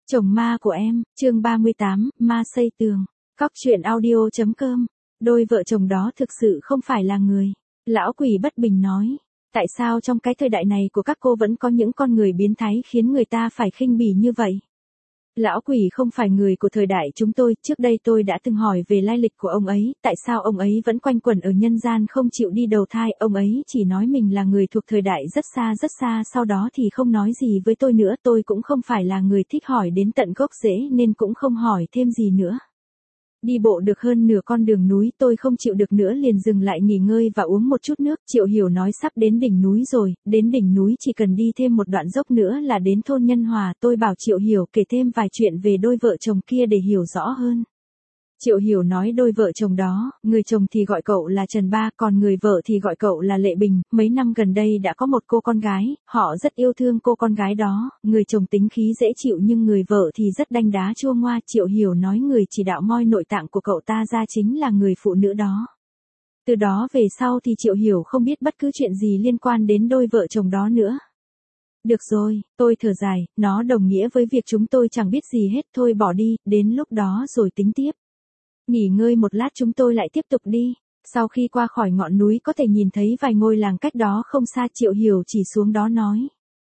Chồng ma của em, chương 38, ma xây tường. Cóc truyện audio.com. Đôi vợ chồng đó thực sự không phải là người. Lão quỷ bất bình nói. Tại sao trong cái thời đại này của các cô vẫn có những con người biến thái khiến người ta phải khinh bỉ như vậy? Lão quỷ không phải người của thời đại chúng tôi, trước đây tôi đã từng hỏi về lai lịch của ông ấy, tại sao ông ấy vẫn quanh quẩn ở nhân gian không chịu đi đầu thai, ông ấy chỉ nói mình là người thuộc thời đại rất xa, sau đó thì không nói gì với tôi nữa, tôi cũng không phải là người thích hỏi đến tận gốc rễ nên cũng không hỏi thêm gì nữa. Đi bộ được hơn nửa con đường núi tôi không chịu được nữa liền dừng lại nghỉ ngơi và uống một chút nước. Triệu Hiểu nói sắp đến đỉnh núi rồi, đến đỉnh núi chỉ cần đi thêm một đoạn dốc nữa là đến thôn Nhân Hòa. Tôi bảo Triệu Hiểu kể thêm vài chuyện về đôi vợ chồng kia để hiểu rõ hơn. Triệu Hiểu nói đôi vợ chồng đó, người chồng thì gọi cậu là Trần Ba, còn người vợ thì gọi cậu là Lệ Bình. Mấy năm gần đây đã có một cô con gái, họ rất yêu thương cô con gái đó, người chồng tính khí dễ chịu nhưng người vợ thì rất đanh đá chua ngoa. Triệu Hiểu nói người chỉ đạo moi nội tạng của cậu ta ra chính là người phụ nữ đó. Từ đó về sau thì Triệu Hiểu không biết bất cứ chuyện gì liên quan đến đôi vợ chồng đó nữa. Được rồi, tôi thở dài, nó đồng nghĩa với việc chúng tôi chẳng biết gì hết, thôi bỏ đi, đến lúc đó rồi tính tiếp. Nghỉ ngơi một lát chúng tôi lại tiếp tục đi. Sau khi qua khỏi ngọn núi có thể nhìn thấy vài ngôi làng cách đó không xa. Triệu Hiểu chỉ xuống đó nói.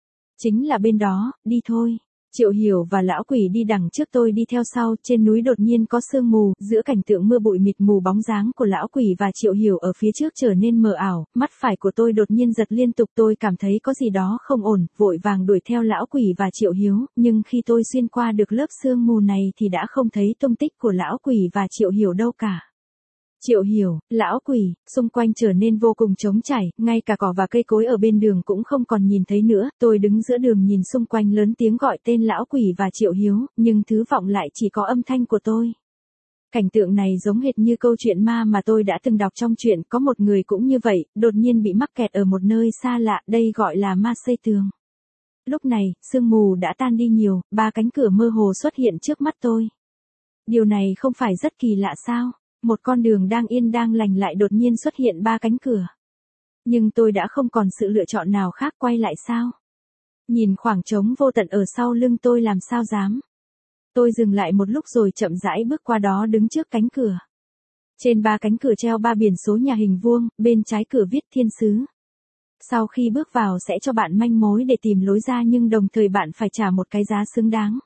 Chính là bên đó, đi thôi. Triệu Hiểu và lão quỷ đi đằng trước tôi đi theo sau. Trên núi đột nhiên có sương mù, giữa cảnh tượng mưa bụi mịt mù bóng dáng của lão quỷ và Triệu Hiểu ở phía trước trở nên mờ ảo. Mắt phải của tôi đột nhiên giật liên tục, tôi cảm thấy có gì đó không ổn, vội vàng đuổi theo lão quỷ và Triệu Hiếu. Nhưng khi tôi xuyên qua được lớp sương mù này thì đã không thấy tung tích của lão quỷ và Triệu Hiểu đâu cả. Triệu Hiểu, lão quỷ, xung quanh trở nên vô cùng trống trải, ngay cả cỏ và cây cối ở bên đường cũng không còn nhìn thấy nữa. Tôi đứng giữa đường nhìn xung quanh lớn tiếng gọi tên lão quỷ và Triệu Hiếu, nhưng thứ vọng lại chỉ có âm thanh của tôi. Cảnh tượng này giống hệt như câu chuyện ma mà tôi đã từng đọc trong truyện, có một người cũng như vậy, đột nhiên bị mắc kẹt ở một nơi xa lạ, đây gọi là ma xây tường. Lúc này, sương mù đã tan đi nhiều, 3 cánh cửa mơ hồ xuất hiện trước mắt tôi. Điều này không phải rất kỳ lạ sao? Một con đường đang yên đang lành lại đột nhiên xuất hiện 3 cánh cửa. Nhưng tôi đã không còn sự lựa chọn nào khác, quay lại sao? Nhìn khoảng trống vô tận ở sau lưng tôi làm sao dám. Tôi dừng lại một lúc rồi chậm rãi bước qua đó đứng trước cánh cửa. Trên 3 cánh cửa treo 3 biển số nhà hình vuông, bên trái cửa viết Thiên Sứ. Sau khi bước vào sẽ cho bạn manh mối để tìm lối ra nhưng đồng thời bạn phải trả một cái giá xứng đáng.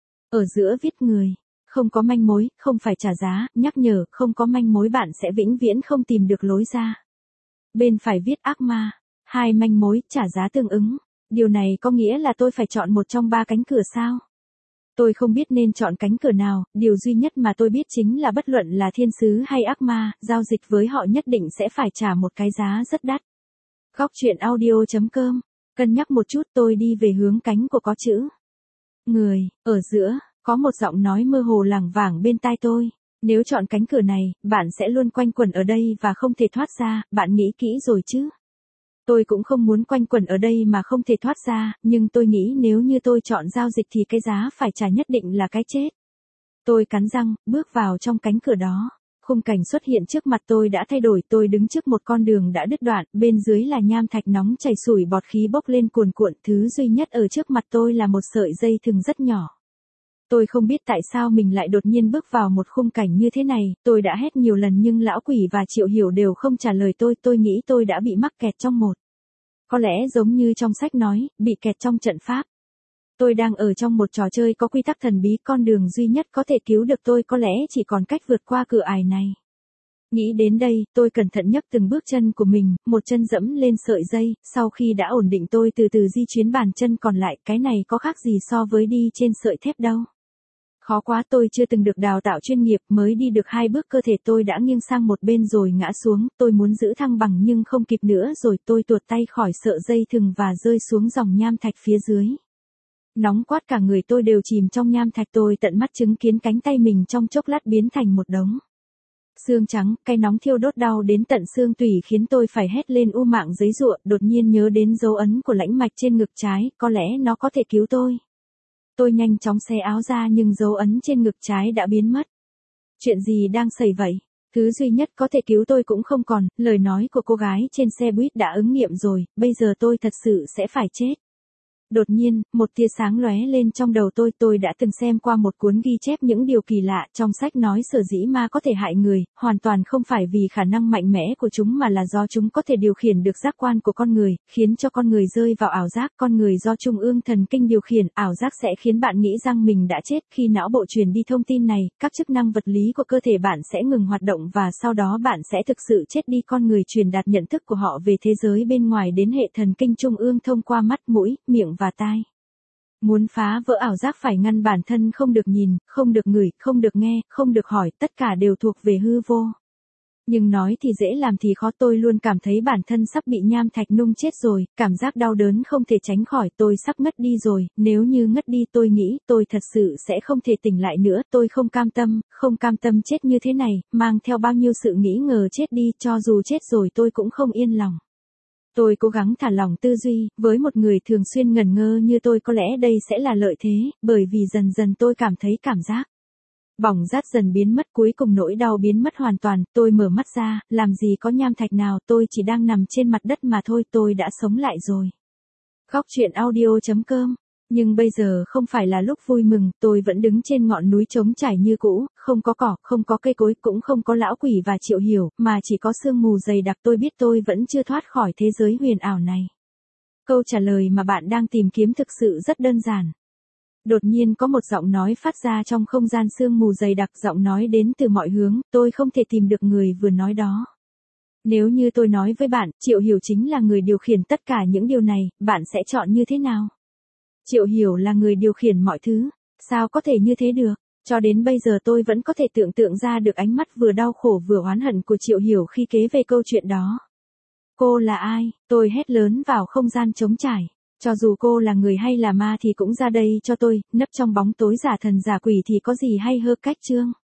Ở giữa viết người. Không có manh mối, không phải trả giá, nhắc nhở, không có manh mối bạn sẽ vĩnh viễn không tìm được lối ra. Bên phải viết ác ma, 2 manh mối, trả giá tương ứng. Điều này có nghĩa là tôi phải chọn một trong 3 cánh cửa sao? Tôi không biết nên chọn cánh cửa nào, điều duy nhất mà tôi biết chính là bất luận là thiên sứ hay ác ma, giao dịch với họ nhất định sẽ phải trả một cái giá rất đắt. Góc truyện audio.com. Cân nhắc một chút tôi đi về hướng cánh của có chữ người, ở giữa. Có một giọng nói mơ hồ lảng vảng bên tai tôi. Nếu chọn cánh cửa này, bạn sẽ luôn quanh quẩn ở đây và không thể thoát ra, bạn nghĩ kỹ rồi chứ? Tôi cũng không muốn quanh quẩn ở đây mà không thể thoát ra, nhưng tôi nghĩ nếu như tôi chọn giao dịch thì cái giá phải trả nhất định là cái chết. Tôi cắn răng, bước vào trong cánh cửa đó. Khung cảnh xuất hiện trước mặt tôi đã thay đổi, tôi đứng trước một con đường đã đứt đoạn, bên dưới là nham thạch nóng chảy sủi bọt khí bốc lên cuồn cuộn, thứ duy nhất ở trước mặt tôi là một sợi dây thừng rất nhỏ. Tôi không biết tại sao mình lại đột nhiên bước vào một khung cảnh như thế này, tôi đã hét nhiều lần nhưng lão quỷ và Triệu Hiểu đều không trả lời tôi nghĩ tôi đã bị mắc kẹt trong một. Có lẽ giống như trong sách nói, bị kẹt trong trận pháp. Tôi đang ở trong một trò chơi có quy tắc thần bí, con đường duy nhất có thể cứu được tôi có lẽ chỉ còn cách vượt qua cửa ải này. Nghĩ đến đây, tôi cẩn thận nhấc từng bước chân của mình, một chân dẫm lên sợi dây, sau khi đã ổn định tôi từ từ di chuyển bàn chân còn lại, cái này có khác gì so với đi trên sợi thép đâu. Khó quá, tôi chưa từng được đào tạo chuyên nghiệp, mới đi được 2 bước cơ thể tôi đã nghiêng sang một bên rồi ngã xuống, tôi muốn giữ thăng bằng nhưng không kịp nữa rồi, tôi tuột tay khỏi sợi dây thừng và rơi xuống dòng nham thạch phía dưới. Nóng quát cả người tôi đều chìm trong nham thạch, tôi tận mắt chứng kiến cánh tay mình trong chốc lát biến thành một đống xương trắng, cái nóng thiêu đốt đau đến tận xương tủy khiến tôi phải hét lên u mạng giấy giụa, đột nhiên nhớ đến dấu ấn của lãnh mạch trên ngực trái, có lẽ nó có thể cứu tôi. Tôi nhanh chóng xé áo ra nhưng dấu ấn trên ngực trái đã biến mất. Chuyện gì đang xảy vậy? Thứ duy nhất có thể cứu tôi cũng không còn, lời nói của cô gái trên xe buýt đã ứng nghiệm rồi, bây giờ tôi thật sự sẽ phải chết. Đột nhiên, một tia sáng lóe lên trong đầu tôi đã từng xem qua một cuốn ghi chép những điều kỳ lạ, trong sách nói sở dĩ ma có thể hại người, hoàn toàn không phải vì khả năng mạnh mẽ của chúng mà là do chúng có thể điều khiển được giác quan của con người, khiến cho con người rơi vào ảo giác, con người do trung ương thần kinh điều khiển, ảo giác sẽ khiến bạn nghĩ rằng mình đã chết, khi não bộ truyền đi thông tin này, các chức năng vật lý của cơ thể bạn sẽ ngừng hoạt động và sau đó bạn sẽ thực sự chết đi, con người truyền đạt nhận thức của họ về thế giới bên ngoài đến hệ thần kinh trung ương thông qua mắt, mũi, miệng và tai. Muốn phá vỡ ảo giác phải ngăn bản thân không được nhìn, không được ngửi, không được nghe, không được hỏi, tất cả đều thuộc về hư vô. Nhưng nói thì dễ làm thì khó, tôi luôn cảm thấy bản thân sắp bị nham thạch nung chết rồi, cảm giác đau đớn không thể tránh khỏi, tôi sắp ngất đi rồi, nếu như ngất đi tôi nghĩ tôi thật sự sẽ không thể tỉnh lại nữa, tôi không cam tâm chết như thế này, mang theo bao nhiêu sự nghĩ ngờ chết đi, cho dù chết rồi tôi cũng không yên lòng. Tôi cố gắng thả lỏng tư duy, với một người thường xuyên ngẩn ngơ như tôi có lẽ đây sẽ là lợi thế, bởi vì dần dần tôi cảm thấy cảm giác bỏng rát dần biến mất, cuối cùng nỗi đau biến mất hoàn toàn, tôi mở mắt ra, làm gì có nham thạch nào, tôi chỉ đang nằm trên mặt đất mà thôi, tôi đã sống lại rồi. Góc truyện audio.com. Nhưng bây giờ không phải là lúc vui mừng, tôi vẫn đứng trên ngọn núi trống trải như cũ, không có cỏ, không có cây cối, cũng không có lão quỷ và Triệu Hiểu, mà chỉ có sương mù dày đặc, tôi biết tôi vẫn chưa thoát khỏi thế giới huyền ảo này. Câu trả lời mà bạn đang tìm kiếm thực sự rất đơn giản. Đột nhiên có một giọng nói phát ra trong không gian sương mù dày đặc, giọng nói đến từ mọi hướng, tôi không thể tìm được người vừa nói đó. Nếu như tôi nói với bạn, Triệu Hiểu chính là người điều khiển tất cả những điều này, bạn sẽ chọn như thế nào? Triệu Hiểu là người điều khiển mọi thứ, sao có thể như thế được? Cho đến bây giờ tôi vẫn có thể tưởng tượng ra được ánh mắt vừa đau khổ vừa oán hận của Triệu Hiểu khi kể về câu chuyện đó. Cô là ai? Tôi hét lớn vào không gian trống trải. Cho dù cô là người hay là ma thì cũng ra đây cho tôi, nấp trong bóng tối giả thần giả quỷ thì có gì hay hơn cách chương.